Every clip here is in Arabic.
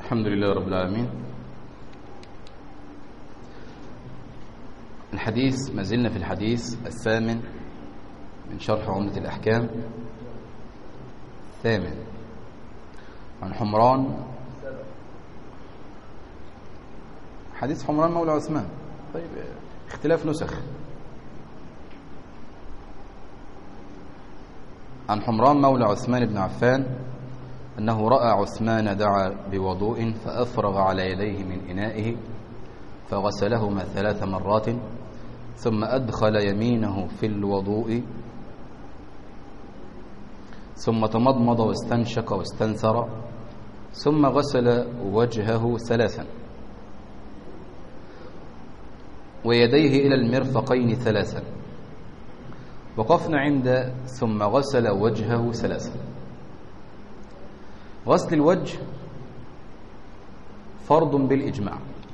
الحمد لله رب العالمين. الحديث ما زلنا في الحديث الثامن من شرح عمدة الأحكام. ثامن عن حمران، حديث حمران مولى عثمان. طيب اختلاف نسخ. عن حمران مولى عثمان بن عفان أنه رأى عثمان دعا بوضوء فأفرغ على يديه من إنائه فغسلهما 3 مرات ثم أدخل يمينه في الوضوء ثم تمضمض واستنشق واستنثر ثم غسل وجهه 3 ويديه إلى المرفقين 3. وقفنا عند ثم غسل وجهه 3. غسل الوجه فرض بالإجماع.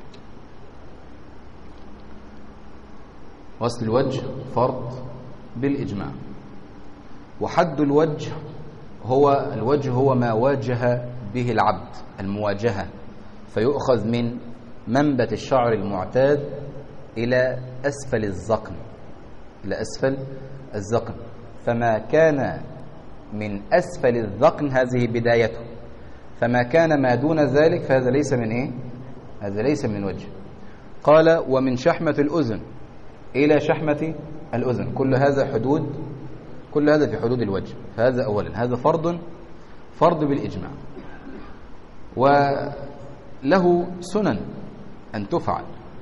غسل الوجه فرض بالإجماع. وحد الوجه هو ما واجه به العبد، المواجهة، فيؤخذ من منبت الشعر المعتاد إلى أسفل الذقن، إلى أسفل الذقن. فما كان من أسفل الذقن هذه بدايته، فما كان ما دون ذلك فهذا ليس من إيه؟ هذا ليس من وجه. قال ومن شحمة الأذن إلى شحمة الأذن، كل هذا في حدود الوجه. فهذا أولا، هذا فرض بالإجماع، وله سنن أن تفعل.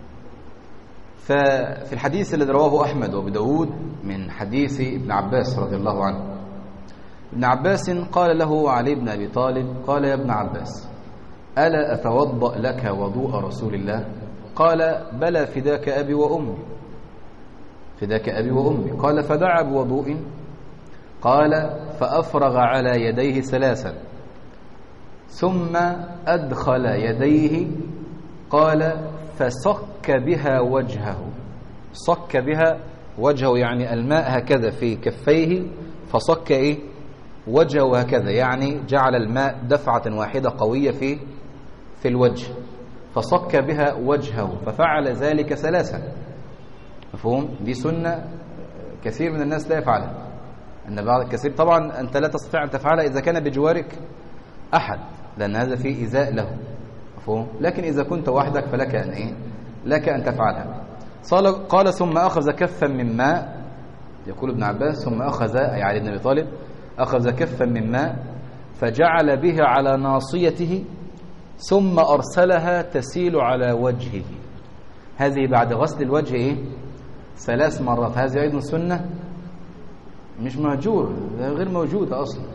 ففي الحديث الذي رواه أحمد وابو داود من حديث ابن عباس رضي الله عنه، ابن عباس قال له علي بن أبي طالب: قال يا ابن عباس ألا أتوضأ لك وضوء رسول الله؟ قال بلى، فداك أبي وأمي، فداك أبي وأمي. قال فدعا بوضوء، قال فأفرغ على يديه 3 ثم أدخل يديه، قال فصك بها وجهه. صك بها وجهه يعني الماء هكذا في كفيه، فصك وجهه هكذا، يعني جعل الماء دفعة واحدة قوية في الوجه، فصك بها وجهه، ففعل ذلك 3. مفهوم؟ دي سنة كثير من الناس لا يفعلها. أن بعض كثير، طبعا أنت لا تستطيع أن تفعلها إذا كان بجوارك أحد، لأن هذا فيه إيذاء له. مفهوم؟ لكن إذا كنت وحدك فلك أن لك أن تفعلها. قال ثم أخذ كفا من ماء، يقول ابن عباس ثم أخذ، أي علي بن أبي طالب، أخذ كفا من ماء فجعل به على ناصيته ثم أرسلها تسيل على وجهه. هذه بعد غسل الوجه 3 مرات. هذه أيضا سنة مش مهجور، غير موجودة أصلا.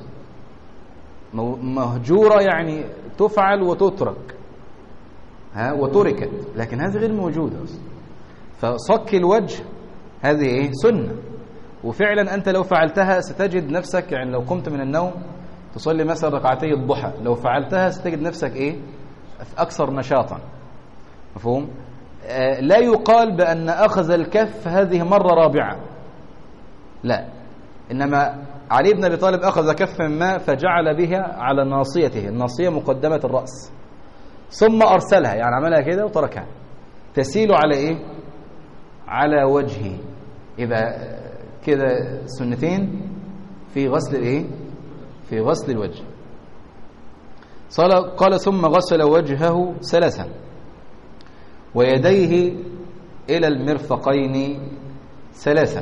مهجورة يعني تفعل وتترك، وتركت، لكن هذه غير موجودة أصلا. فصك الوجه هذه سنة، وفعلا أنت لو فعلتها ستجد نفسك، يعني لو قمت من النوم تصلي مثلا 2 ركعتي الضحى، لو فعلتها ستجد نفسك أكثر نشاطا. مفهوم؟ لا يقال بأن أخذ الكف هذه مرة رابعة، لا، إنما علي بن أبي طالب أخذ كف من ماء فجعل بها على ناصيته، الناصية مقدمة الرأس، ثم أرسلها، يعني عملها كده وتركها تسيل على على وجهه. يبقى كده سنتين في غسل في غسل الوجه. قال ثم غسل وجهه 3 ويديه إلى المرفقين 3.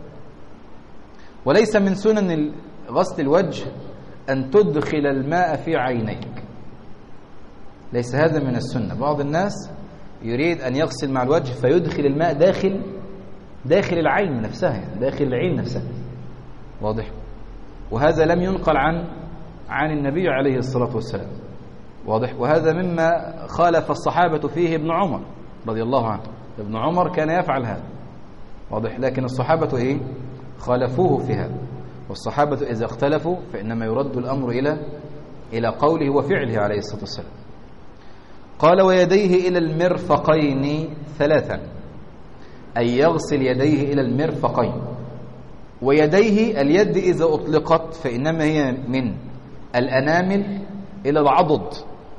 وليس من سنن غسل الوجه أن تدخل الماء في عينيك، ليس هذا من السنة. بعض الناس يريد أن يغسل مع الوجه فيدخل الماء داخل العين نفسها، يعني داخل العين نفسها. واضح؟ وهذا لم ينقل عن النبي عليه الصلاة والسلام. واضح؟ وهذا مما خالف الصحابة فيه ابن عمر رضي الله عنه. ابن عمر كان يفعل هذا. واضح؟ لكن الصحابة خالفوه في هذا. والصحابة إذا اختلفوا فإنما يرد الأمر إلى قوله وفعله عليه الصلاة والسلام. قال ويديه إلى المرفقين 3، أي يغسل يديه إلى المرفقين. ويديه، اليد إذا أطلقت فإنما هي من الأنامل إلى العضد،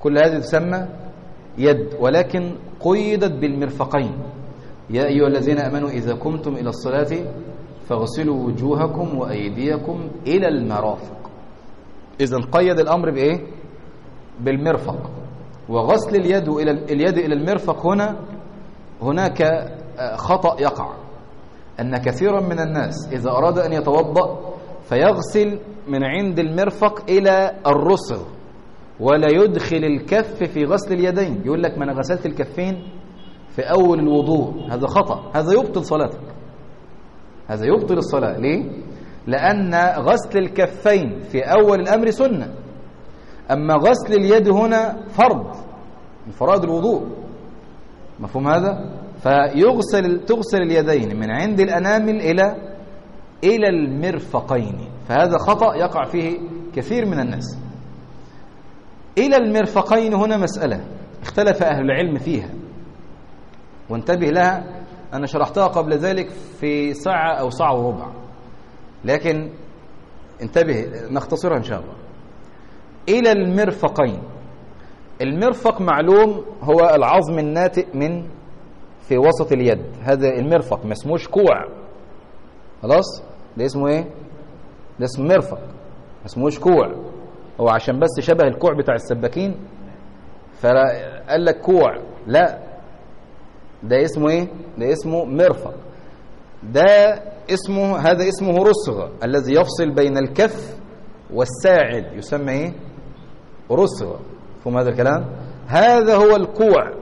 كل هذه تسمى يد، ولكن قيدت بالمرفقين. يا أيها الذين آمنوا إذا قمتم إلى الصلاة فاغسلوا وجوهكم وأيديكم إلى المرافق. إذن قيد الأمر بإيه؟ بالمرفق. وغسل اليد إلى المرفق هناك خطأ يقع، أن كثيرا من الناس إذا أراد أن يتوضأ فيغسل من عند المرفق إلى الرسغ ولا يدخل الكف في غسل اليدين. يقول لك ما أنا غسلت الكفين في أول الوضوء. هذا خطأ، هذا يبطل صلاتك، هذا يبطل الصلاة. ليه؟ لأن غسل الكفين في أول الأمر سنة، أما غسل اليد هنا فرض من فرائض الوضوء. مفهوم هذا؟ تغسل اليدين من عند الأنامل إلى المرفقين، فهذا خطأ يقع فيه كثير من الناس. إلى المرفقين هنا مسألة اختلف أهل العلم فيها، وانتبه لها، أنا شرحتها قبل ذلك في ساعة أو ساعة وربع، لكن انتبه نختصرها إن شاء الله. إلى المرفقين، المرفق معلوم هو العظم الناتئ من في وسط اليد، هذا المرفق، ما اسموش كوع. خلاص، ده اسمه ايه؟ ده اسمه مرفق، ما اسموش كوع. هو عشان بس شبه الكوع بتاع السباكين فقال لك كوع، لا، ده اسمه ايه؟ ده اسمه مرفق. ده اسمه، هذا اسمه رسغ الذي يفصل بين الكف والساعد، يسمى ايه؟ رسغ. فهم هذا الكلام؟ هذا هو الكوع.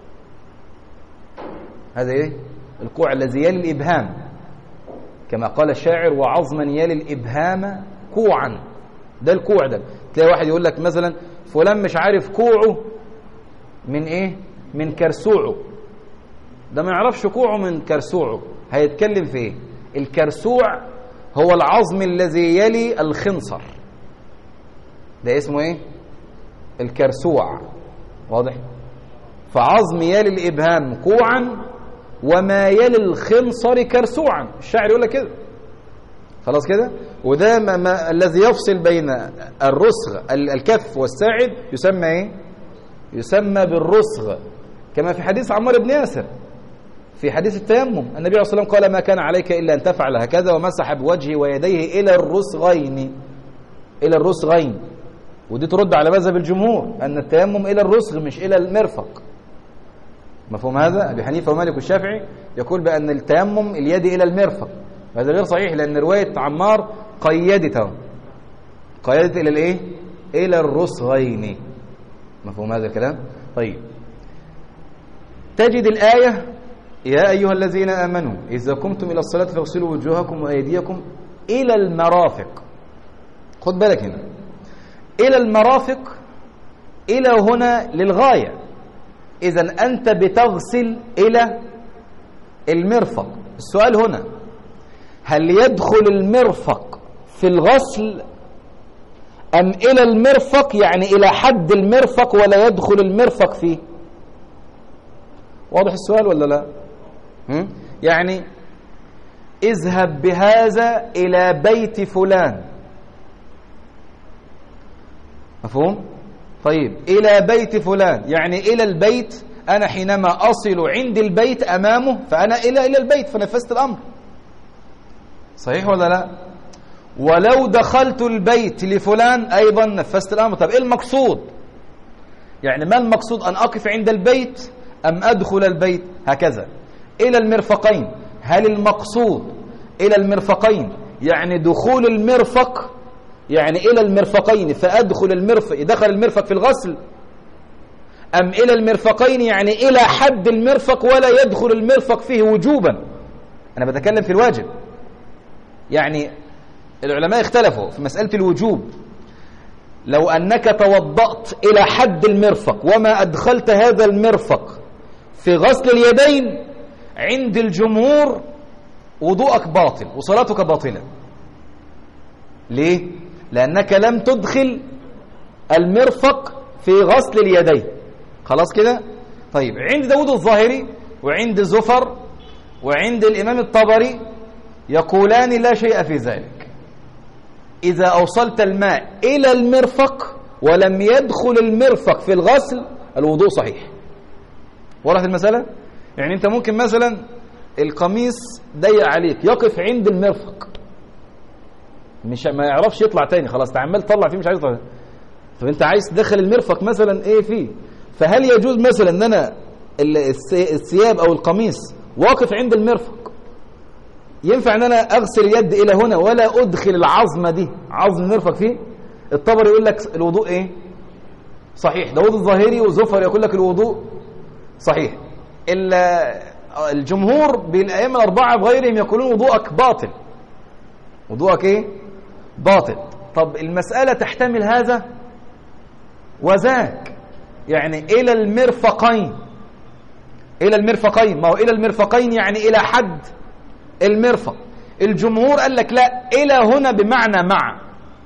هذا ايه؟ الكوع الذي يلي الإبهام، كما قال الشاعر: وعظما يلي الإبهام كوعا. ده الكوع. ده تلاقي واحد يقول لك مثلا فلان مش عارف كوعه من ايه؟ من كرسوعه. ده ما يعرفش كوعه من كرسوعه، هيتكلم في ايه؟ الكرسوع هو العظم الذي يلي الخنصر، ده اسمه ايه؟ الكرسوع. واضح؟ فعظم يلي الإبهام كوعا وما يلي الخنصر كرسوعا. الشاعر يقول لك كده. خلاص كده. وده الذي يفصل بين الرسغ الكف والساعد يسمى ايه؟ يسمى بالرسغ، كما في حديث عمار بن ياسر في حديث التيمم، النبي عليه الصلاة والسلام قال: ما كان عليك إلا أن تفعل هكذا، ومسح بوجهه ويديه إلى الرسغين. إلى الرسغين، ودي ترد على مذهب الجمهور أن التيمم إلى الرسغ مش إلى المرفق. مفهوم هذا؟ أبي حنيفة ومالك والشافعي يقول بأن التيمم اليد إلى المرفق، وهذا غير صحيح، لأن رواية عمار قيدت إلى الإيه؟ إلى الرسغين. مفهوم هذا الكلام؟ طيب، تجد الآية: يا أيها الذين آمنوا إذا قمتم إلى الصلاة فاغسلوا وجوهكم وأيديكم إلى المرافق. خد بالك هنا، إلى المرافق، إلى هنا للغاية. إذن أنت بتغسل إلى المرفق. السؤال هنا: هل يدخل المرفق في الغسل أم إلى المرفق، يعني إلى حد المرفق ولا يدخل المرفق فيه؟ واضح السؤال ولا لا؟ يعني اذهب بهذا إلى بيت فلان. مفهوم؟ طيب، إلى بيت فلان يعني إلى البيت. أنا حينما أصل عند البيت أمامه فأنا إلى البيت، فنفذت الأمر. صحيح ولا لا؟ ولو دخلت البيت لفلان أيضا نفذت الأمر. طب إيه المقصود؟ يعني ما المقصود، أن أقف عند البيت أم أدخل البيت؟ هكذا إلى المرفقين. هل المقصود إلى المرفقين يعني دخول المرفق، يعني إلى المرفقين فأدخل المرفق، دخل المرفق في الغسل، أم إلى المرفقين يعني إلى حد المرفق ولا يدخل المرفق فيه وجوبا؟ أنا بتكلم في الواجب. يعني العلماء اختلفوا في مسألة الوجوب. لو أنك توضأت إلى حد المرفق وما أدخلت هذا المرفق في غسل اليدين، عند الجمهور وضوءك باطل وصلاتك باطلة. ليه؟ لأنك لم تدخل المرفق في غسل اليدين. خلاص كده؟ طيب، عند داود الظاهري وعند زفر وعند الإمام الطبري يقولان لا شيء في ذلك. إذا أوصلت الماء إلى المرفق ولم يدخل المرفق في الغسل الوضوء صحيح. وضحت المسألة؟ يعني أنت ممكن مثلا القميص ضيق عليك يقف عند المرفق، مش ما يعرفش يطلع تاني، خلاص عمال تطلع فيه مش عايز يطلع. طب أنت عايز تدخل المرفق مثلا إيه فيه، فهل يجوز مثلا أن أنا الثياب أو القميص واقف عند المرفق، ينفع أن أنا أغسل اليد إلى هنا ولا أدخل العظمة دي عظم المرفق فيه؟ الطبري يقول لك الوضوء إيه؟ صحيح. داود الظاهري وزفر يقول لك الوضوء صحيح. الجمهور بالأئمة الأربعة بغيرهم يقولون وضوءك باطل. وضوءك إيه؟ باطل. طب المسألة تحتمل هذا وذاك، يعني إلى المرفقين. إلى المرفقين، ما هو إلى المرفقين يعني إلى حد المرفق. الجمهور قال لك لا، إلى هنا بمعنى مع.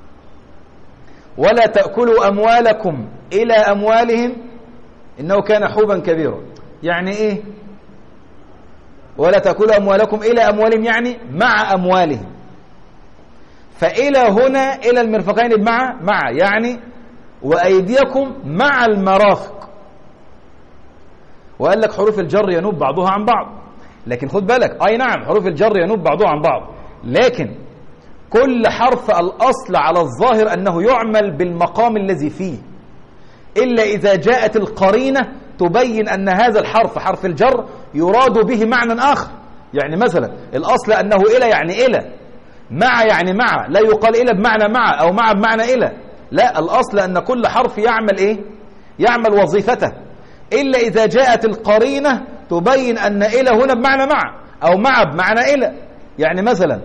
ولا تأكلوا أموالكم إلى أموالهم إنه كان حوبا كبيرا. يعني إيه؟ ولا تأكلوا أموالكم إلى أموالهم يعني مع أموالهم. فإلى هنا إلى المرفقين مع يعني وأيديكم مع المرافق. وقال لك حروف الجر ينوب بعضها عن بعض، لكن خد بالك أي نعم حروف الجر ينوب بعضها عن بعض، لكن كل حرف الأصل على الظاهر أنه يعمل بالمقام الذي فيه، إلا إذا جاءت القرينة تبين أن هذا الحرف حرف الجر يراد به معنى آخر. يعني مثلا الأصل أنه إلى يعني إلى، مع يعني مع، لا يقال إلى بمعنى مع أو مع بمعنى إلى، لا، الأصل أن كل حرف يعمل إيه؟ يعمل وظيفته، إلا إذا جاءت القرينة تبين أن إلى هنا بمعنى مع أو مع بمعنى إلى. يعني مثلا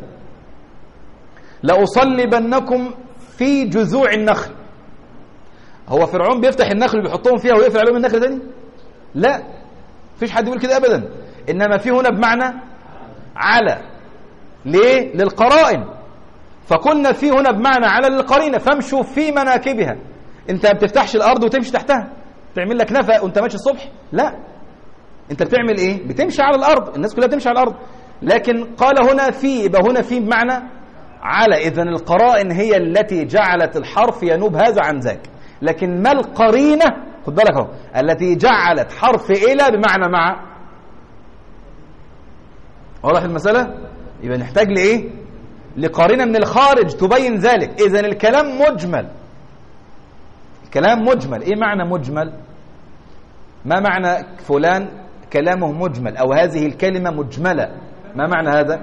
لأصلبنكم في جذوع النخل. هو فرعون بيفتح النخل وبيحطهم فيها ويقفل عليهم النخل تاني؟ لا، فيش حد يقول كده أبدا. إنما في هنا بمعنى على. ليه؟ للقرائن. فقلنا في هنا بمعنى على للقرينة، فامشوا في مناكبها. انت ما بتفتحش الأرض وتمشي تحتها تعمل لك نفق وانت ماشي الصبح، لا، انت بتعمل ايه؟ بتمشي على الأرض، الناس كلها بتمشي على الأرض. لكن قال هنا في، يبقى هنا في بمعنى على. إذن القرائن هي التي جعلت الحرف ينوب هذا عن ذاك. لكن ما القرينة، خد بالك اهو، التي جعلت حرف إلى بمعنى مع. واضح المسألة؟ يبقى نحتاج لإيه؟ لقرينة من الخارج تبين ذلك. إذن الكلام مجمل. الكلام مجمل. إيه معنى مجمل؟ ما معنى فلان كلامه مجمل أو هذه الكلمة مجملة؟ ما معنى هذا؟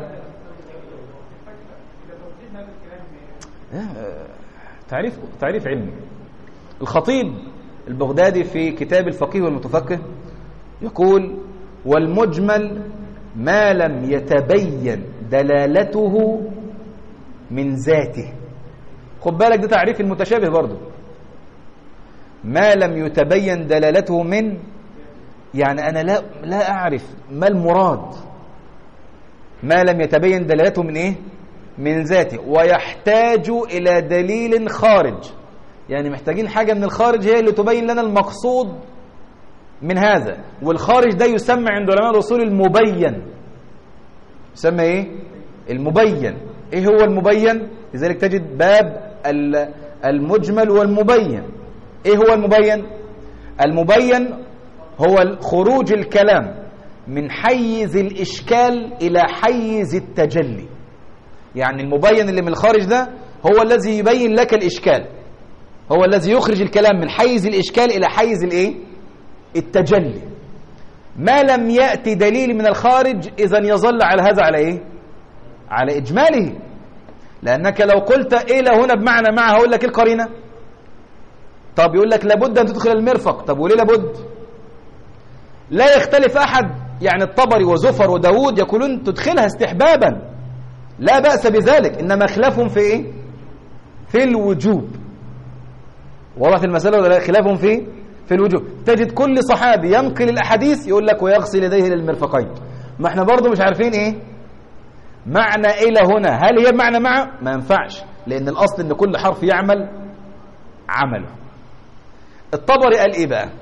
تعريف علمي. الخطيب البغدادي في كتاب الفقيه والمتفقه يقول: والمجمل ما لم يتبين دلالته من ذاته. خد بالك ده تعريف المتشابه برضو. ما لم يتبين دلالته من، يعني أنا لا أعرف ما المراد. ما لم يتبين دلالته من إيه؟ من ذاته. ويحتاج إلى دليل خارج، يعني محتاجين حاجة من الخارج هي اللي تبين لنا المقصود من هذا. والخارج ده يسمى عند علماء الأصول المبين. يسمى إيه؟ المبين. إيه هو المبين؟ لذلك تجد باب المجمل والمبين. إيه هو المبين؟ المبين هو خروج الكلام من حيز الإشكال إلى حيز التجلي. يعني المبين اللي من الخارج ده هو الذي يبين لك الإشكال، هو الذي يخرج الكلام من حيز الإشكال إلى حيز الإيه؟ التجلي. ما لم يأتي دليل من الخارج إذن يظل على هذا على إيه؟ على إجماله. لأنك لو قلت إلى هنا بمعنى مع، هقول لك القرينة. طب يقول لك لابد أن تدخل المرفق. طب وليه لابد؟ لا يختلف أحد، يعني الطبري وزفر وداود يقولون تدخلها استحبابا، لا بأس بذلك، إنما خلافهم في إيه؟ في الوجوب. وضحت المسألة ولا لا؟ خلافهم في الوجوب. تجد كل صحابي ينقل الأحاديث يقول لك ويغسل يديه للمرفقين. ما احنا برضو مش عارفين إيه معنى إلى هنا، هل هي بمعنى مع؟ ما ينفعش، لأن الأصل إن كل حرف يعمل عمله. الطبري قال إيه بقى؟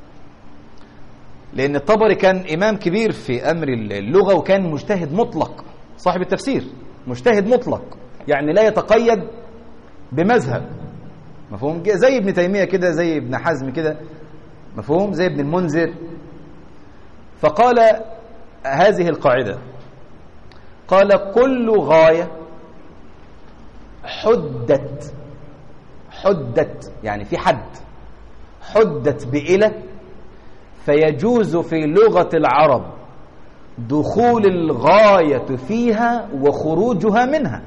لأن الطبري كان إمام كبير في أمر اللغة، وكان مجتهد مطلق، صاحب التفسير مجتهد مطلق، يعني لا يتقيد بمذهب، مفهوم؟ زي ابن تيمية كده، زي ابن حزم كده، مفهوم؟ زي ابن المنذر. فقال هذه القاعدة، قال كل غاية حدت يعني في حد، حدت بإلى، فيجوز في لغة العرب دخول الغاية فيها وخروجها منها.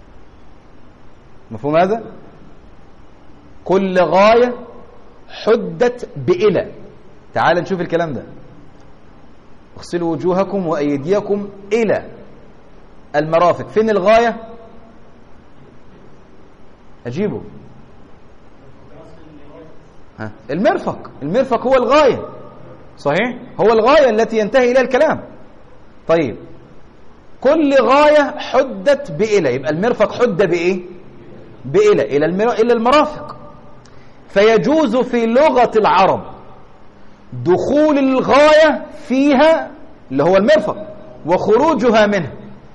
مفهوم هذا؟ كل غاية حدت بإلى. تعال نشوف الكلام ده. اغسلوا وجوهكم وأيديكم إلى المرافق. فين الغاية؟ أجيبه. المرفق هو الغاية، صحيح؟ هو الغاية التي ينتهي إليها الكلام. طيب كل غاية حدت بإلى، يبقى المرفق حد بإيه؟ بإلى، إلى المرافق. فيجوز في لغة العرب دخول الغاية فيها اللي هو المرفق وخروجها منه.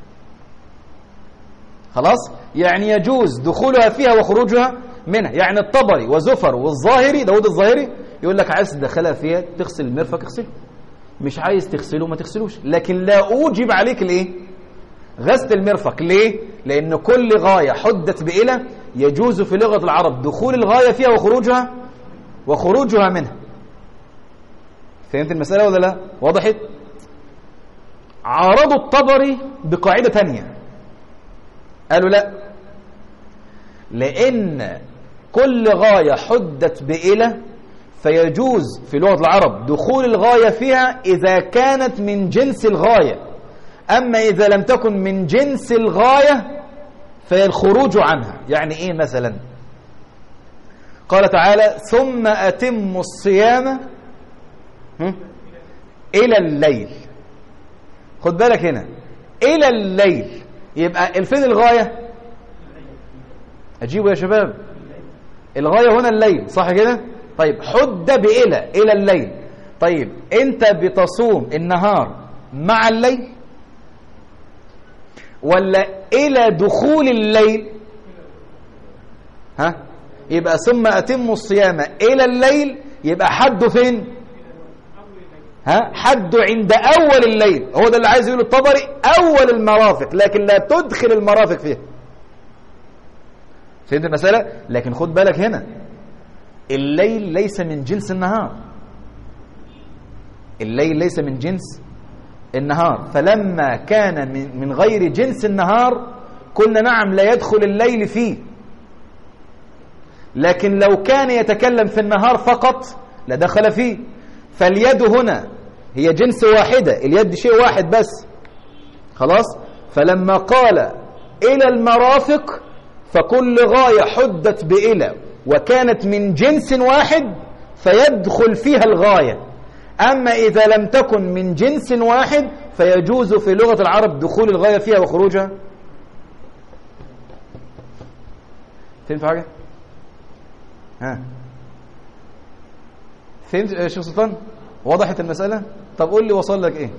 خلاص؟ يعني يجوز دخولها فيها وخروجها منها. يعني الطبري وزفر والظاهري، داود الظاهري، يقول لك عايز تدخلها فيها تغسل المرفق اغسله، مش عايز تغسله ما تغسلوش، لكن لا أوجب عليك الايه؟ غسل المرفق. ليه؟ لأن كل غاية حدت بإلى يجوز في لغة العرب دخول الغاية فيها وخروجها منها. فهمت المسألة ولا لا؟ وضحت؟ عارضوا الطبري بقاعدة تانية، قالوا لا، لأن كل غاية حدت بإلى فيجوز في لغة العرب دخول الغاية فيها إذا كانت من جنس الغاية، أما إذا لم تكن من جنس الغاية فالخروج عنها. يعني إيه مثلا؟ قال تعالى ثم أتموا الصيام إلى الليل. خد بالك هنا إلى الليل، يبقى فين الغاية؟ أجيبوا يا شباب، الغاية هنا الليل، صح كده؟ طيب حد إلى الليل. طيب أنت بتصوم النهار مع الليل ولا إلى دخول الليل؟ ها؟ يبقى ثم أتموا الصيام إلى الليل، يبقى حده فين؟ ها؟ حده عند أول الليل. هو ده اللي عايز يقوله الطبري، أول المرافق، لكن لا تدخل المرافق فيها. فهمت المسألة؟ لكن خد بالك هنا الليل ليس من جنس النهار، الليل ليس من جنس النهار، فلما كان من غير جنس النهار قلنا نعم لا يدخل الليل فيه، لكن لو كان يتكلم في النهار فقط لدخل فيه. فاليد هنا هي جنس واحدة، اليد شيء واحد بس، خلاص؟ فلما قال إلى المرافق فكل غاية حدت بإلى وكانت من جنس واحد فيدخل فيها الغاية، أما إذا لم تكن من جنس واحد فيجوز في لغة العرب دخول الغاية فيها وخروجها. فهمت حاجة؟ ها فهمت يا شيخ سلطان؟ وضحت المسألة؟ طب قول لي وصل لك إيه؟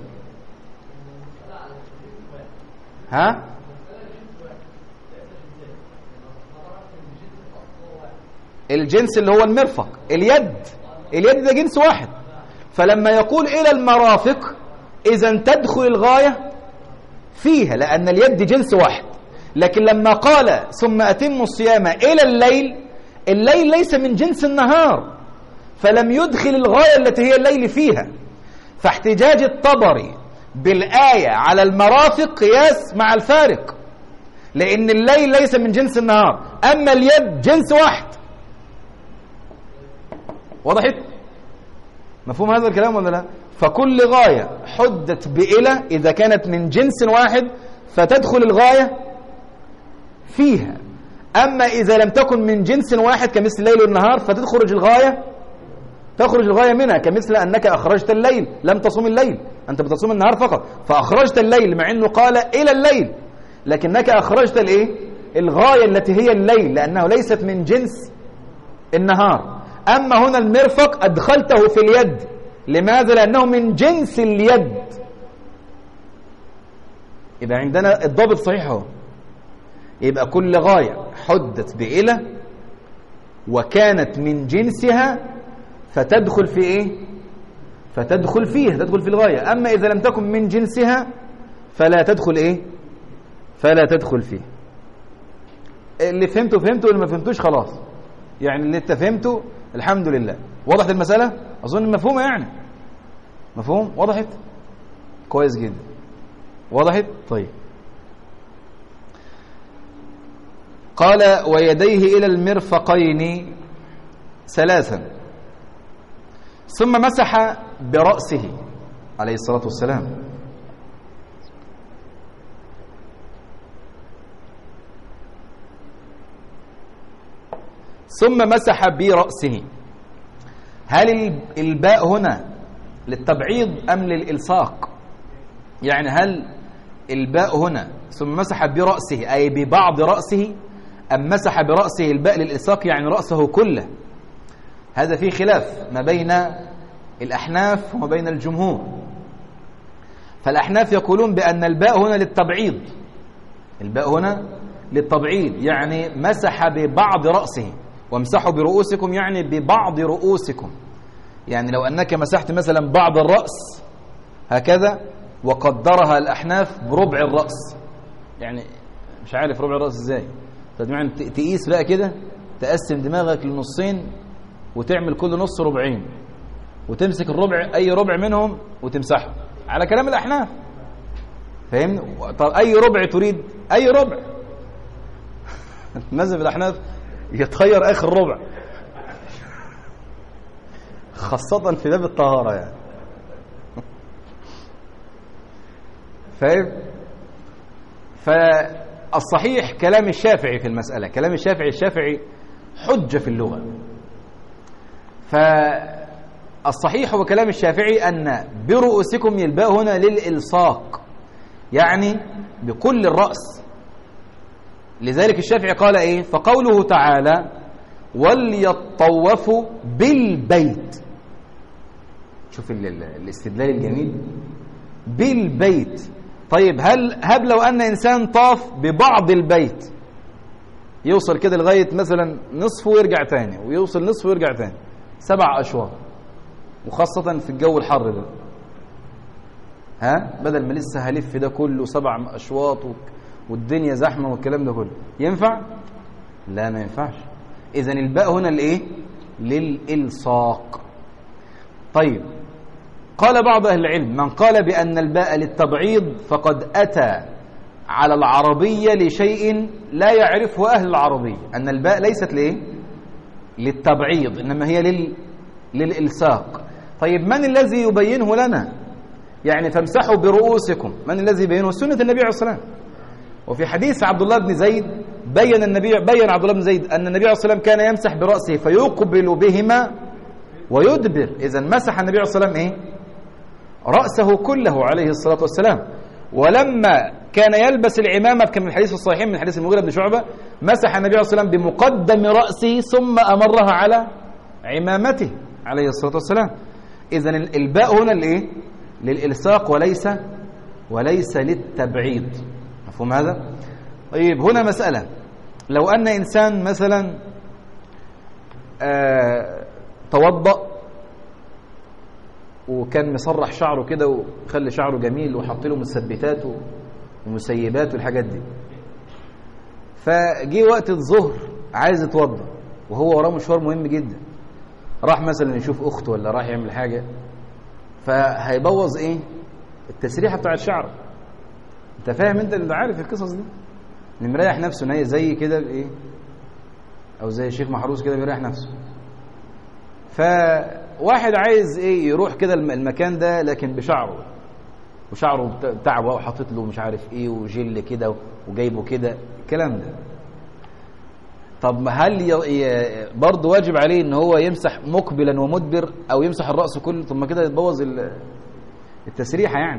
ها؟ الجنس اللي هو المرفق، اليد ده جنس واحد، فلما يقول إلى المرافق إذن تدخل الغاية فيها لأن اليد جنس واحد. لكن لما قال ثم أتموا الصيام إلى الليل ليس من جنس النهار، فلم يدخل الغاية التي هي الليل فيها. فاحتجاج الطبري بالآية على المرافق قياس مع الفارق، لأن الليل ليس من جنس النهار، أما اليد جنس واحد. وضحت؟ مفهوم هذا الكلام ولا لا؟ فكل غاية حدت بإلى إذا كانت من جنس واحد فتدخل الغاية فيها، أما إذا لم تكن من جنس واحد كمثل الليل والنهار فتخرج الغاية منها، كمثل أنك أخرجت الليل، لم تصوم الليل، أنت بتصوم النهار فقط، فأخرجت الليل مع أنه قال إلى الليل، لكنك أخرجت الغاية التي هي الليل لأنه ليست من جنس النهار. أما هنا المرفق أدخلته في اليد، لماذا؟ لأنه من جنس اليد. يبقى عندنا الضابط صحيح هو، يبقى كل غاية حدت بإلى وكانت من جنسها فتدخل في إيه؟ فتدخل فيها، تدخل في الغاية. أما إذا لم تكن من جنسها فلا تدخل إيه؟ فلا تدخل فيه. اللي فهمته فهمته، واللي ما فهمتوش خلاص. يعني اللي انت فهمته الحمد لله. وضحت المسألة؟ أظن مفهومة يعني. مفهوم؟ وضحت؟ كويس جدا. وضحت؟ طيب. قال ويديه إلى المرفقين ثلاثا ثم مسح برأسه عليه الصلاة والسلام. ثم مسح برأسه. هل الباء هنا للتبعيض أم للإلصاق؟ يعني هل الباء هنا ثم مسح برأسه أي ببعض رأسه، أم مسح برأسه الباء للإلصاق يعني رأسه كله؟ هذا فيه خلاف ما بين الأحناف وما بين الجمهور. فالأحناف يقولون بأن الباء هنا للتبعيض، الباء هنا للتبعيض يعني مسح ببعض رأسه، وامسحوا برؤوسكم يعني ببعض رؤوسكم. يعني لو أنك مسحت مثلا بعض الرأس هكذا، وقدرها الأحناف بربع الرأس، يعني مش عارف ربع الرأس ازاي، يعني تقيس بقى كده، تقسم دماغك لنصين وتعمل كل نص ربعين، وتمسك الربع أي ربع منهم وتمسحه على كلام الأحناف. فاهمني؟ طب أي ربع تريد؟ أي ربع. مذهب الأحناف يتغير آخر ربع، خاصة في باب الطهارة يعني. فاهم؟ فالصحيح كلام الشافعي في المسألة، كلام الشافعي حجة في اللغة. فالصحيح هو كلام الشافعي أن برؤوسكم الباء هنا للإلصاق، يعني بكل الرأس. لذلك الشافعي قال إيه؟ فقوله تعالى وليطوفوا بالبيت. شوف الاستدلال الجميل، بالبيت. طيب هب لو أن إنسان طاف ببعض البيت، يوصل كده لغاية مثلا نصفه ويرجع تاني، ويوصل نصفه ويرجع تاني، 7 أشواط، وخاصة في الجو الحر ده، بدل ما لسه هلف ده كله 7 أشواط والدنيا زحمة والكلام ده كله، ينفع؟ لا ما ينفعش. إذن الباء هنا لإيه؟ للإلصاق. طيب، قال بعض أهل العلم من قال بأن الباء للتبعيض فقد أتى على العربية لشيء لا يعرفه أهل العربية، أن الباء ليست لإيه؟ للتبعيض، إنما هي للإلصاق. طيب من الذي يبينه لنا؟ يعني فامسحوا برؤوسكم، من الذي يبينه؟ سنة النبي عليه الصلاة والسلام. وفي حديث عبد الله بن زيد بين عبد الله بن زيد أن النبي عليه الصلاة والسلام كان يمسح برأسه فيقبل بهما ويدبر. إذن مسح النبي عليه الصلاة والسلام إيه؟ رأسه كله عليه الصلاة والسلام. ولما كان يلبس العمامة كما في الحديث الصحيح من حديث المغيرة بن شعبة، مسح النبي عليه الصلاة والسلام بمقدم رأسه ثم أمرها على عمامته عليه الصلاة والسلام. إذن الباء هنا لإيه؟ للإلصاق وليس للتبعيض. مفهوم هذا؟ طيب، هنا مسألة، لو أن إنسان مثلا توضأ وكان مسرح شعره كده وخلي شعره جميل وحط له مثبتات ومسيبات والحاجات دي، فجي وقت الظهر عايز يتوضأ وهو وراه مشوار مهم جدا، راح مثلا يشوف أخته ولا راح يعمل حاجة، فهيبوظ إيه؟ التسريحة بتاعت شعره. انت فاهم؟ انت اللي عارف القصص دي، اللي مريح نفسه ناية زي كده بايه، او زي الشيخ محروس كده بيريح نفسه. فواحد عايز ايه؟ يروح كده المكان ده لكن بشعره، وشعره بتاعه وحاطط له مش عارف ايه وجل كده وجايبه كده الكلام ده. طب هل برضه واجب عليه ان هو يمسح مقبلا ومدبر، او يمسح الرأس كله؟ ثم كده يتبوظ التسريحة يعني.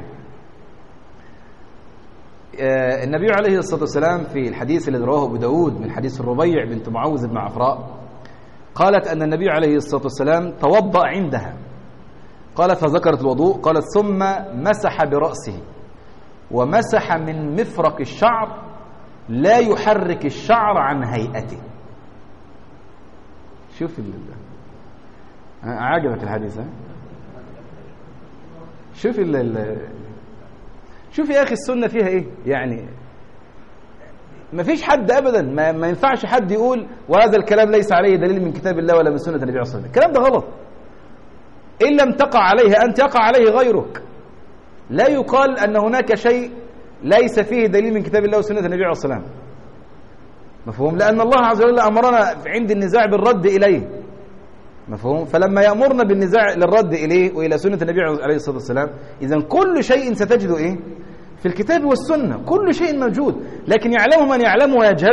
النبي عليه الصلاة والسلام في الحديث الذي رواه أبو داود من حديث الربيع بنت معوذ بن عفراء، قالت أن النبي عليه الصلاة والسلام توضأ عندها، قالت فذكرت الوضوء، قالت ثم مسح برأسه ومسح من مفرق الشعر لا يحرك الشعر عن هيئته. شوف عجبك الحديث؟ ها شوف شوف يا اخي السنه فيها ايه يعني. ما فيش حد ابدا ما ينفعش حد يقول وهذا الكلام ليس عليه دليل من كتاب الله ولا من سنه النبي صلى الله عليه وسلم. الكلام ده غلط. ان لم تقع عليه انت يقع عليه غيرك. لا يقال ان هناك شيء ليس فيه دليل من كتاب الله وسنه النبي عليه الصلاه والسلام. مفهوم؟ لان الله عز وجل امرنا عند النزاع بالرد اليه. مفهوم؟ فلما يأمرنا بالنزاع للرد إليه وإلى سنة النبي عليه الصلاة والسلام، إذن كل شيء ستجده إيه؟ في الكتاب والسنة، كل شيء موجود، لكن يعلمه من يعلمه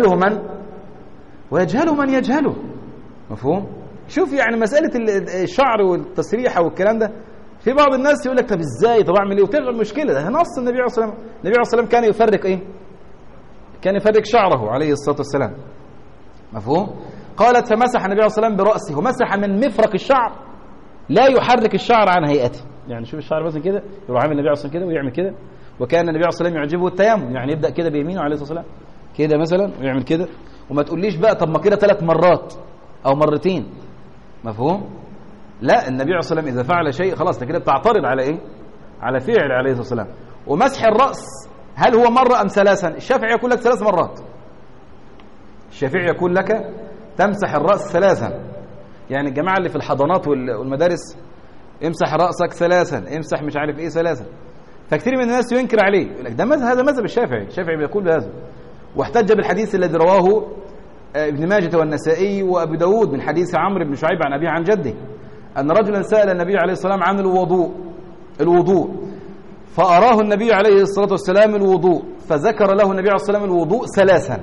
ويجهله من يجهله. مفهوم؟ شوف يعني مسألة الشعر والتسريحة والكلام ده، في بعض الناس يقول لك طب إزاي؟ طب أعمل إيه؟ وتبقى مشكلة. ده نص النبي عليه الصلاة والسلام. النبي عليه الصلاة والسلام كان يفرق إيه؟ كان يفرق شعره عليه الصلاة والسلام. مفهوم؟ قالت فمسح النبي عليه الصلاة والسلام برأسه ومسح من مفرق الشعر لا يحرك الشعر عن هيئته. يعني شوف الشعر مثلا كده يروح عامل النبي عليه الصلاة والسلام كده ويعمل كده. وكان النبي عليه الصلاة والسلام يعجبه التيمم، يعني يبدأ كده بيمينه عليه الصلاة والسلام كده مثلا ويعمل كده. وما تقوليش بقى طب ما كده 3 مرات أو مرتين. مفهوم؟ لا، النبي عليه الصلاة والسلام إذا فعل شيء خلاص ده كده بتعترض على إيه؟ على فعل عليه الصلاة والسلام. ومسح الرأس هل هو مرة أم 3؟ الشافعي يقول لك 3 مرات. الشافعي يقول لك تمسح الرأس 3. يعني الجماعة اللي في الحضانات والمدارس امسح رأسك 3، امسح مش عارف ايه 3. فكثير من الناس ينكر عليه يقول لك ده هذا مذهب الشافعي. الشافعي بيقول بهذا، واحتج بالحديث الذي رواه ابن ماجه والنسائي وابو داود من حديث عمرو بن شعيب عن أبيه عن جده أن رجلا سأل النبي عليه الصلاة والسلام عن الوضوء فأراه النبي عليه الصلاة والسلام الوضوء فذكر له النبي عليه الصلاة والسلام الوضوء 3.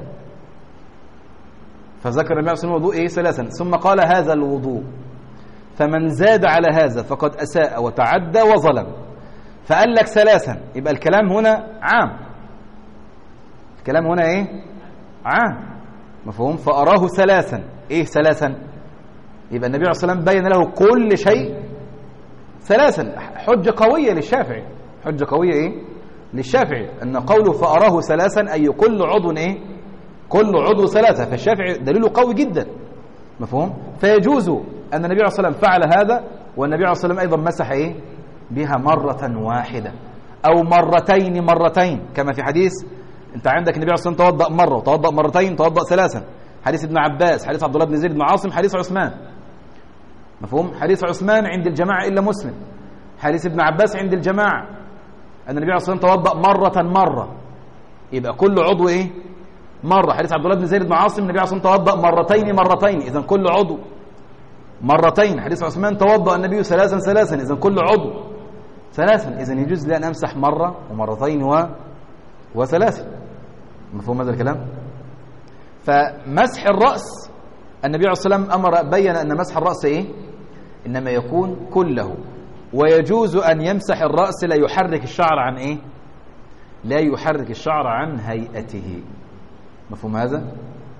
فذكر النبي عليه الصلاة والسلام الوضوء إيه 3، ثم قال هذا الوضوء فمن زاد على هذا فقد أساء وتعدى وظلم. فقال لك 3، يبقى الكلام هنا عام. الكلام هنا إيه؟ عام. مفهوم؟ فأراه 3. إيه 3؟ يبقى النبي عليه الصلاة والسلام بين له كل شيء 3. حجة قوية للشافعي. حجة قوية إيه؟ للشافعي أن قوله فأراه 3 أي كل عضو إيه؟ كل عضو 3. فالشافعي دليله قوي جدا. مفهوم؟ فيجوز أن النبي عليه الصلاة والسلام فعل هذا والنبي عليه الصلاة والسلام أيضا مسح إيه؟ بها مرة واحدة أو مرتين كما في حديث أنت عندك النبي عليه الصلاة والسلام توضأ مرة وتوضأ مرتين توضأ 3. حديث ابن عباس، حديث عبد الله بن زيد بن عاصم، حديث عثمان. مفهوم؟ حديث عثمان عند الجماعة إلا مسلم. حديث ابن عباس عند الجماعة أن النبي عليه الصلاة والسلام توضأ مرة. يبقى كل عضو إيه؟ مرة. حديث عبد الله بن زيد بن عاصم النبي عليه الصلاة والسلام توضأ مرتين إذن كل عضو مرتين. حديث عثمان توضأ النبي 3 إذن كل عضو 3. إذن يجوز لي أن أمسح مرة ومرتين و3. مفهوم هذا الكلام؟ فمسح الرأس النبي عليه الصلاة والسلام بين أن مسح الرأس إيه؟ إنما يكون كله. ويجوز أن يمسح الرأس لا يحرك الشعر عن إيه؟ لا يحرك الشعر عن هيئته. مفهوم هذا؟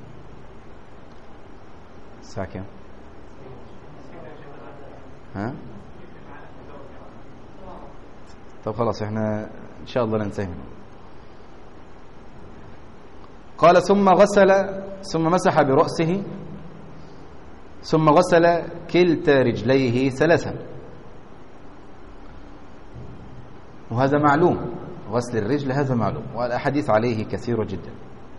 الساعة كم؟ ها؟ طب خلاص احنا إن شاء الله ننتهي. قال ثم مسح برأسه ثم غسل كلتا رجليه 3. وهذا معلوم، غسل الرجل هذا معلوم والأحاديث عليه كثيرة جدا.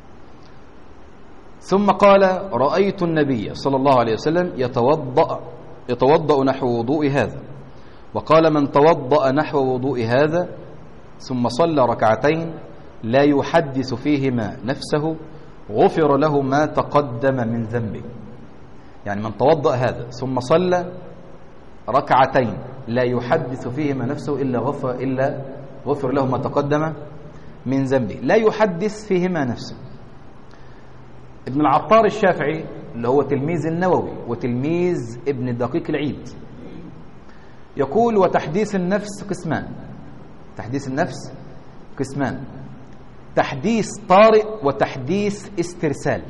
ثم قال رأيت النبي صلى الله عليه وسلم يتوضأ نحو وضوء هذا. وقال من توضأ نحو وضوء هذا ثم صلى 2 لا يحدث فيهما نفسه غفر له ما تقدم من ذنبه. يعني من توضأ هذا ثم صلى 2 لا يحدث فيهما نفسه إلا غفر له ما تقدم من ذنبه. لا يحدث فيهما نفسه. ابن العطار الشافعي اللي هو تلميذ النووي وتلميذ ابن دقيق العيد يقول وتحديث النفس قسمان. تحديث النفس قسمان: تحديث طارئ وتحديث استرسال.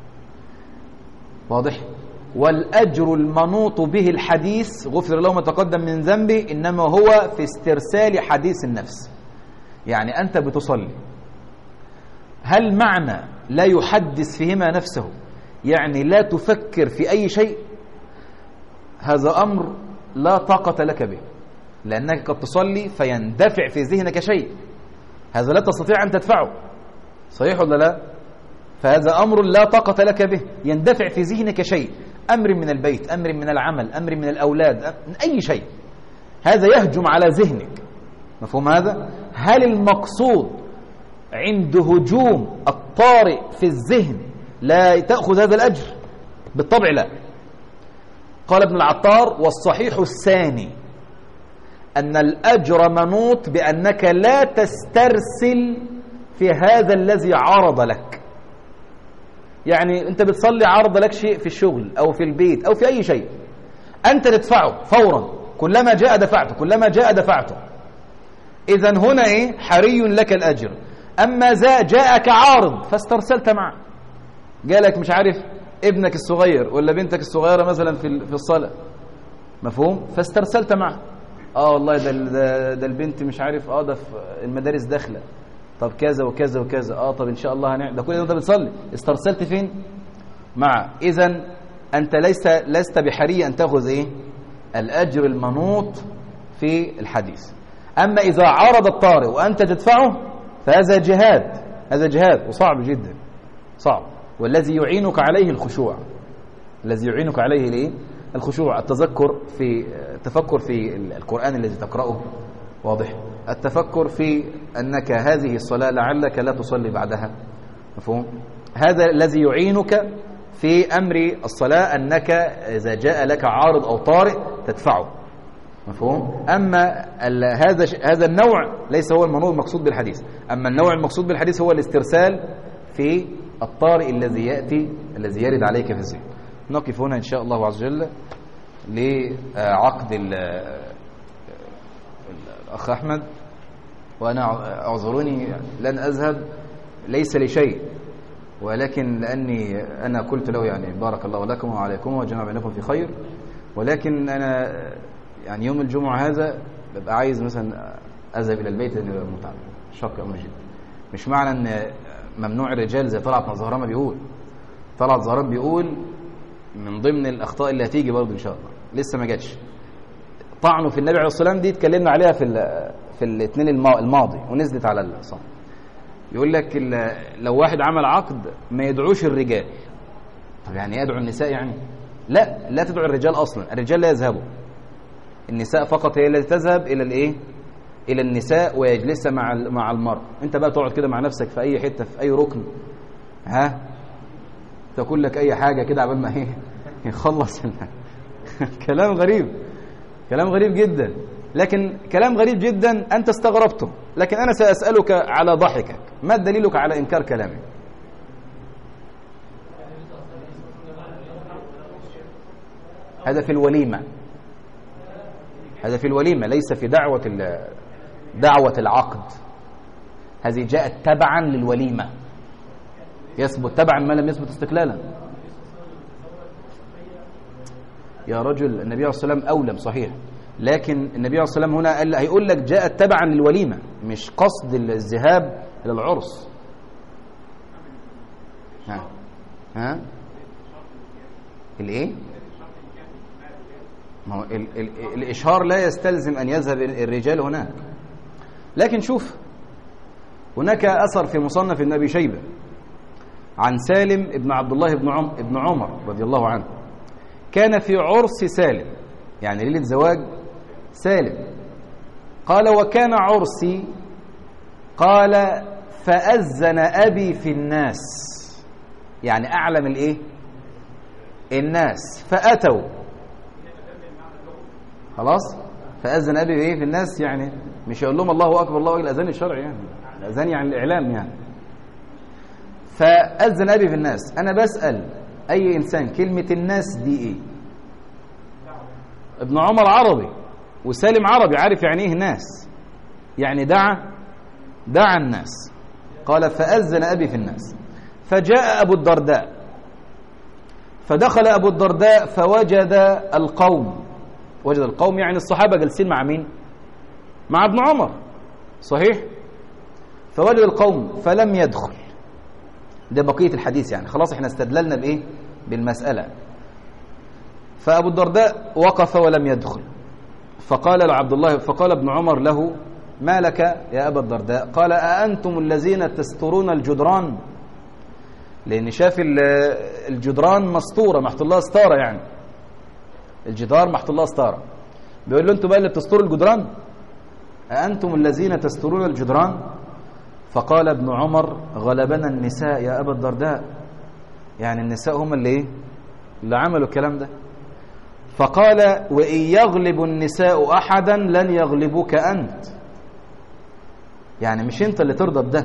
واضح؟ والأجر المنوط به الحديث غفر له ما تقدم من ذنبه إنما هو في استرسال حديث النفس. يعني أنت بتصلي، هل معنى لا يحدث فيهما نفسه يعني لا تفكر في أي شيء؟ هذا أمر لا طاقة لك به، لأنك قد تصلي فيندفع في ذهنك شيء، هذا لا تستطيع أن تدفعه، صحيح ولا لا؟ فهذا أمر لا طاقة لك به، يندفع في ذهنك شيء، أمر من البيت، أمر من العمل، أمر من الأولاد، من أي شيء، هذا يهجم على ذهنك. مفهوم هذا؟ هل المقصود عند هجوم الطارئ في الذهن لا تأخذ هذا الأجر؟ بالطبع لا. قال ابن العطار: والصحيح الثاني أن الأجر منوط بأنك لا تسترسل في هذا الذي عرض لك. يعني أنت بتصلي عرض لك شيء في الشغل أو في البيت أو في أي شيء، أنت تدفعه فورا، كلما جاء دفعته، كلما جاء دفعته. إذن هنا إيه؟ حري لك الأجر. أما جاءك عارض فاسترسلت معه، جالك مش عارف ابنك الصغير ولا بنتك الصغيرة مثلا في الصلاة، مفهوم؟ فاسترسلت معه، والله ده البنت مش عارف، ده في المدارس داخله، طب كذا وكذا وكذا، طب ان شاء الله هنعمل ده، كل ده انت بتصلي، استرسلت فين؟ مع. اذا انت لست بحري ان تاخذ ايه؟ الاجر المنوط في الحديث. اما اذا عرض الطارئ وانت تدفعه فهذا جهاد، هذا جهاد وصعب جدا، صعب. والذي يعينك عليه الخشوع، الذي يعينك عليه الايه؟ الخشوع، التفكر في القرآن الذي تقرأه، واضح؟ التفكر في أنك هذه الصلاة لعلك لا تصلي بعدها، مفهوم؟ هذا الذي يعينك في أمر الصلاة، أنك إذا جاء لك عارض أو طارئ تدفعه، مفهوم؟ أما هذا النوع ليس هو المقصود بالحديث. أما النوع المقصود بالحديث هو الاسترسال في الطارئ الذي يرد عليك في الذهن. نقف هنا إن شاء الله عز وجل لعقد الأخ أحمد، وأنا أعذروني لن أذهب ليس لشيء، ولكن لأني أنا قلت له يعني بارك الله لكم وعليكم وجمع بينكم في خير، ولكن أنا يعني يوم الجمعة هذا ببقى عايز مثلا أذهب إلى البيت لأنه يبقى متعب، شق أمر جدا. مش معنى أن ممنوع الرجال زي طلعت زهران بيقول، طلعت زهران بيقول من ضمن الأخطاء اللي هتيجي برضه إن شاء الله، لسه ما جاتش، طعنوا في النبي عليه الصلاة والسلام، دي اتكلمنا عليها في الاثنين الماضي ونزلت على الصلاة. يقول لك لو واحد عمل عقد ما يدعوش الرجال. طب يعني يدعو النساء؟ يعني لا تدعو الرجال أصلا، الرجال لا يذهبوا، النساء فقط هي التي تذهب إلى الايه؟ إلى النساء ويجلس مع المرء. انت بقى تقعد كده مع نفسك في أي حتة في أي ركن، تقول لك أي حاجة كده عبال ما يخلص كلام غريب جدا، لكن كلام غريب جدا أنت استغربته، لكن أنا سأسألك على ضحكك، ما دليلك على إنكار كلامي؟ هذا في الوليمة، ليس في دعوة العقد، هذه جاءت تبعا للوليمة، يثبت تبعا ما لم يثبت استقلالا. يا رجل النبي عليه الصلاة والسلام أولم صحيح، لكن النبي عليه الصلاة والسلام هنا قال هيقول لك جاءت تبعا للوليمة، مش قصد الذهاب إلى العرس. الايه؟ ما هو الإشهار لا يستلزم أن يذهب الرجال هناك. لكن شوف، هناك أثر في مصنف ابن أبي شيبة عن سالم ابن عبد الله ابن عمر رضي الله عنه، كان في عرس سالم، يعني ليلة زواج سالم، قال وكان عرسي، قال فأذن أبي في الناس، يعني أعلم الإيه؟ الناس، فأتوا، خلاص، فأذن أبي إيه في الناس، يعني مش يقول لهم الله أكبر الله أكبر، الأذان الشرعي يعني، الأذان يعني الإعلام يعني. فأذن أبي في الناس. أنا بسأل أي إنسان كلمة الناس دي إيه؟ ابن عمر عربي وسالم عربي، عارف يعني إيه ناس، يعني دعا الناس. قال فأذن أبي في الناس، فجاء أبو الدرداء، فدخل أبو الدرداء فوجد القوم يعني الصحابة جالسين مع مين؟ مع ابن عمر، صحيح؟ فوجد القوم فلم يدخل. ده بقية الحديث يعني، خلاص احنا استدللنا بإيه؟ بالمسألة. فأبو الدرداء وقف ولم يدخل، فقال ابن عمر له: ما لك يا أبا الدرداء؟ قال: أأنتم الذين تسترون الجدران؟ لأن شاف الجدران مسطورة، محط الله ستارة، يعني الجدار محط الله ستارة. بيقول له: أنتم بقى اللي بتستروا الجدران؟ أأنتم الذين تسترون الجدران؟ فقال ابن عمر: غلبنا النساء يا أبا الدرداء. يعني النساء هم اللي عملوا الكلام ده. فقال: وإن يغلب النساء أحدا لن يغلبوك أنت. يعني مش أنت اللي ترضى بده.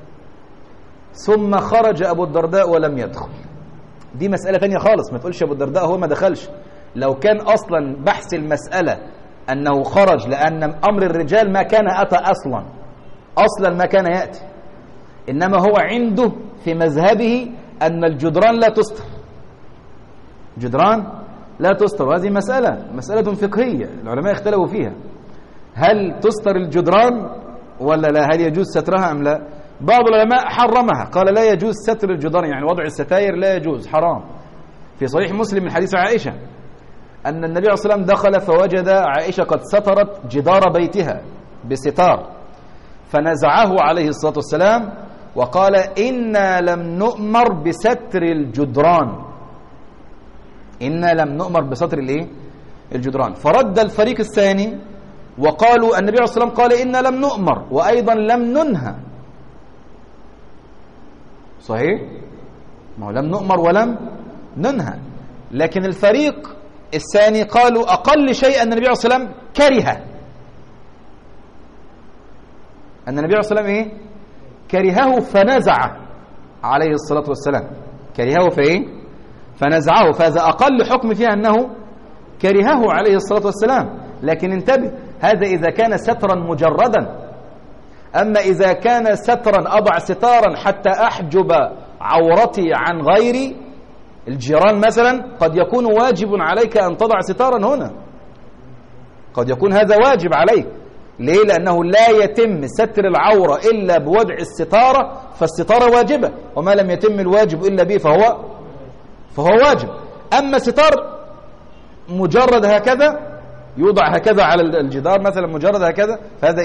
ثم خرج أبو الدرداء ولم يدخل. دي مسألة تانية خالص، ما تقولش أبو الدرداء هو ما دخلش. لو كان أصلا بحث المسألة أنه خرج لأن أمر الرجال ما كان أتى أصلا ما كان يأتي، إنما هو عنده في مذهبه أن الجدران لا تستر، جدران لا تستر. وهذه مسألة فقهية العلماء اختلفوا فيها، هل تستر الجدران ولا لا؟ هل يجوز سترها أم لا؟ بعض العلماء حرمها، قال لا يجوز ستر الجدران، يعني وضع الستائر لا يجوز، حرام. في صحيح مسلم من حديث عائشة أن النبي عليه الصلاة والسلام دخل فوجد عائشة قد سترت جدار بيتها بستار، فنزعه عليه الصلاة والسلام وقال: إنا لم نؤمر بستر الجدران، إنا لم نؤمر بستر الجدران. فرد الفريق الثاني وقالوا النبي عليه الصلاة والسلام قال: إنا لم نؤمر وأيضا لم ننهى. صحيح؟ ما هو لم نؤمر ولم ننهى. لكن الفريق الثاني قالوا أقل شيء أن النبي عليه الصلاة والسلام كره، أن النبي عليه الصلاة والسلام كرهه فنزعه عليه الصلاة والسلام، كرهه فنزعه. فهذا أقل حكم فيها أنه كرهه عليه الصلاة والسلام. لكن انتبه، هذا إذا كان سترا مجردا. أما إذا كان سترا أضع ستارا حتى أحجب عورتي عن غيري الجيران مثلا، قد يكون واجب عليك أن تضع ستارا هنا، قد يكون هذا واجب عليك. ليه؟ لأنه لا يتم ستر العورة إلا بوضع الستارة، فالستارة واجبة، وما لم يتم الواجب إلا به فهو واجب. أما ستار مجرد هكذا يوضع هكذا على الجدار مثلا، مجرد هكذا، فهذا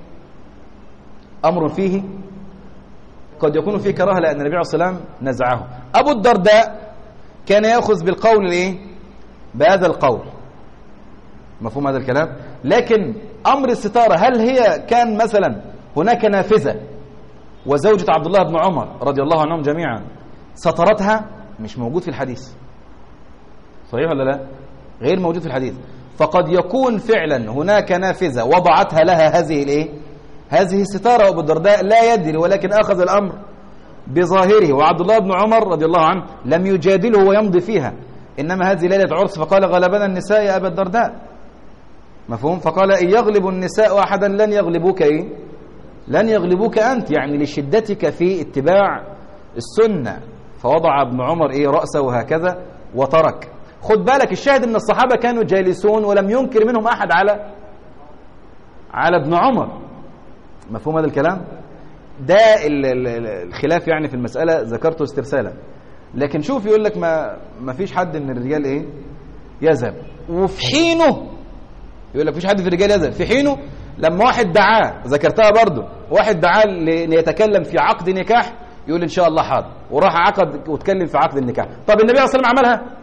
أمر فيه قد يكون فيه كراهة، لأن النبي عليه الصلاة والسلام نزعه. أبو الدرداء كان يأخذ بالقول بهذا القول، مفهوم هذا الكلام؟ لكن أمر الستارة، هل هي كان مثلا هناك نافذة وزوجة عبد الله بن عمر رضي الله عنهم جميعا سترتها؟ مش موجود في الحديث. صحيح ولا لا؟ غير موجود في الحديث. فقد يكون فعلا هناك نافذة وضعتها لها هذه الستارة، وأبو الدرداء لا يدري، ولكن أخذ الأمر بظاهره. وعبد الله بن عمر رضي الله عنه لم يجادله ويمضي فيها، إنما هذه ليلة عرس، فقال: غلبنا النساء يا أبا الدرداء. مفهوم؟ فقال: إن يغلب النساء أحدا لن يغلبوك لن يغلبوك أنت، يعني لشدتك في اتباع السنة. فوضع ابن عمر رأسه هكذا وترك. خد بالك، الشاهد ان الصحابة كانوا جالسون ولم ينكر منهم أحد على ابن عمر. مفهوم هذا الكلام؟ ده الخلاف يعني في المسألة، ذكرته استرسالا. لكن شوف، يقول لك ما فيش حد من الرجال يذهب، وفي حينه يقول لك فيش حد في الرجال يذهب، في حينه لما واحد دعاه، ذكرتها برضو، واحد دعاه ليتكلم في عقد نكاح، يقول إن شاء الله حاضر، وراح عقد وتكلم في عقد النكاح. طب النبي صلى الله عليه وسلم عملها؟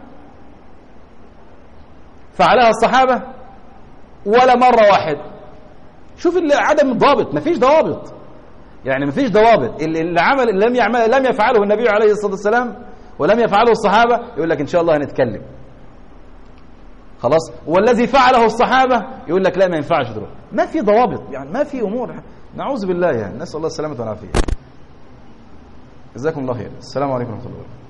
فعلها الصحابة ولا مرة واحد؟ شوف عدم الضابط، مفيش ضوابط، يعني مفيش ضوابط. اللي عمل لم يفعله النبي عليه الصلاة والسلام ولم يفعله الصحابة، يقول لك إن شاء الله هنتكلم خلاص. والذي فعله الصحابة يقول لك لا ما ينفعش تروح. ما في ضوابط، يعني ما في أمور، نعوذ بالله، يعني نسأل الله السلامة والعافية. جزاكم الله خير. السلام عليكم ورحمة الله.